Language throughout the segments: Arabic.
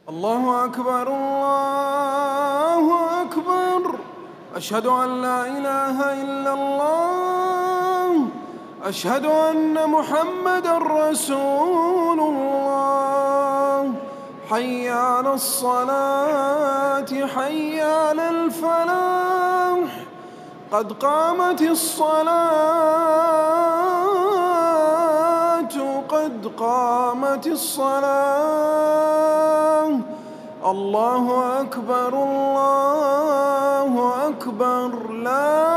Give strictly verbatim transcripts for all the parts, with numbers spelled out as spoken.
الله أكبر الله أكبر. أشهد أن لا إله إلا الله. أشهد أن محمدًا رسول الله. حي على الصلاة حي على الفلاح. قد قامت الصلاة قد قامت الصلاة. الله أكبر الله أكبر. لا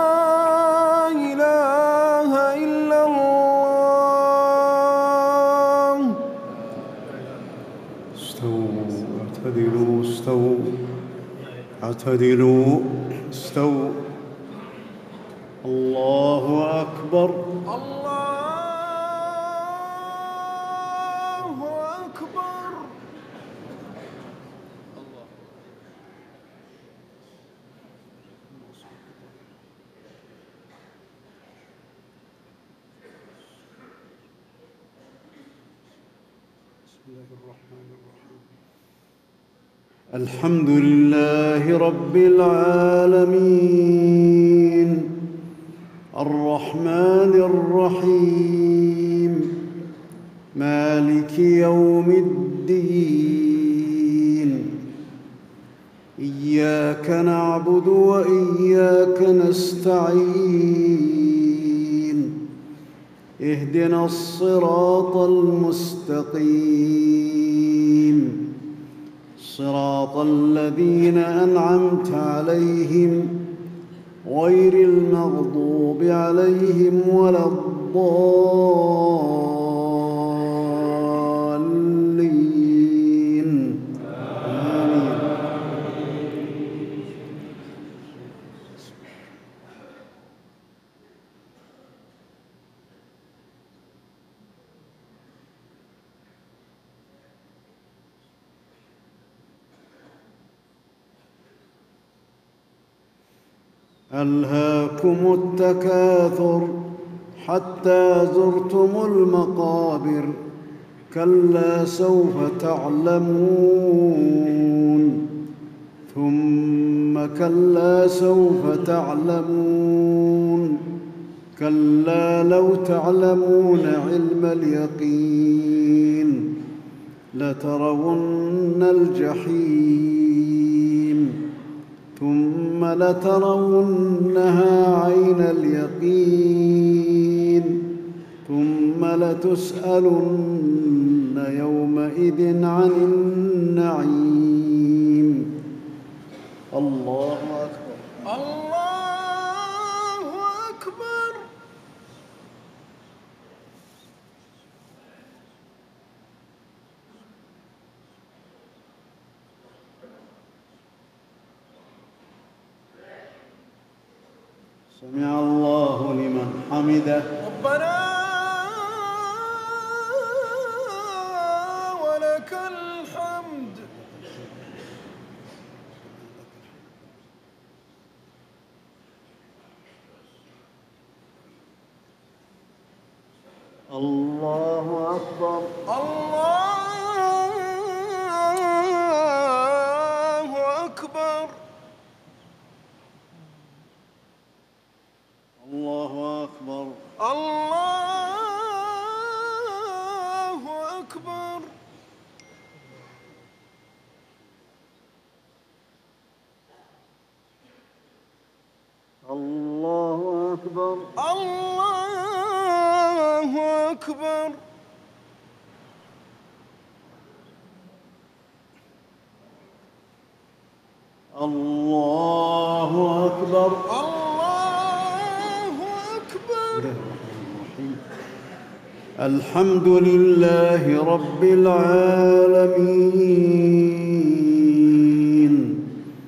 إله إلا الله. استووا اعتدلوا استووا اعتدلوا استووا. الله أكبر الله أكبر. بسم الله الرحمن الرحيم. الحمد لله رب العالمين الرحمن الرحيم مالك يوم الدين. إياك نعبد وإياك نستعين. اهدنا الصراط المستقيم صراط الذين أنعمت عليهم غير المغضوب عليهم ولا الضالين. آمين. ألهاكم التكاثر حتى زرتم المقابر. كلا سوف تعلمون ثم كلا سوف تعلمون. كلا لو تعلمون علم اليقين لترون الجحيم ثم لترونها عين اليقين ثم لتسألن يومئذ عن النعيم. الله أكبر الله أكبر. سمع الله لمن حمده. ربنا ولك الحمد. الله أكبر الله أكبر. الله أكبر الله أكبر. الله أكبر الله أكبر. الله أكبر. الله أكبر. الحمد لله رب العالمين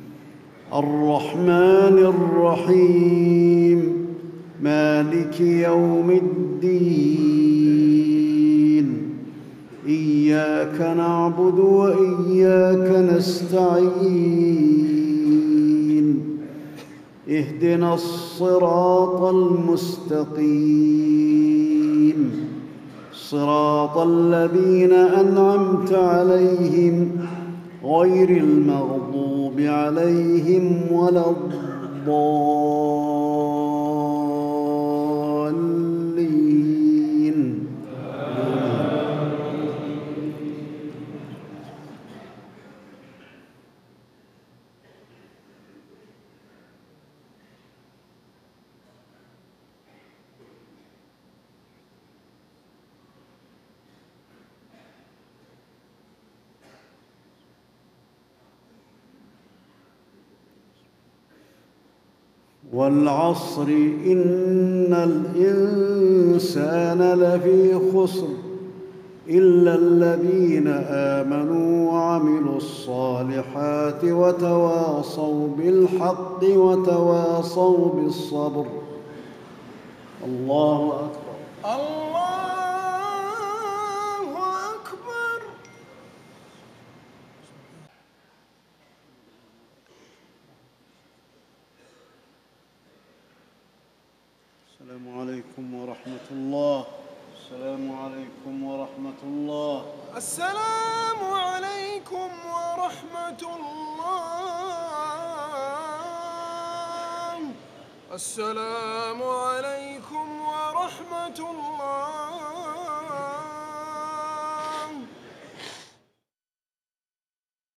الرحمن الرحيم مالك يوم الدين. إياك نعبد وإياك نستعين. اهدنا الصراط المستقيم صراط الذين أنعمت عليهم غير المغضوب عليهم ولا الضالين. والعصر إن الإنسان لفي خسر إلا الذين آمنوا وعملوا الصالحات وتواصوا بالحق وتواصوا بالصبر. الله أكبر. الله أكبر. السلام عليكم ورحمة الله. السلام عليكم ورحمة الله. السلام عليكم ورحمة الله. السلام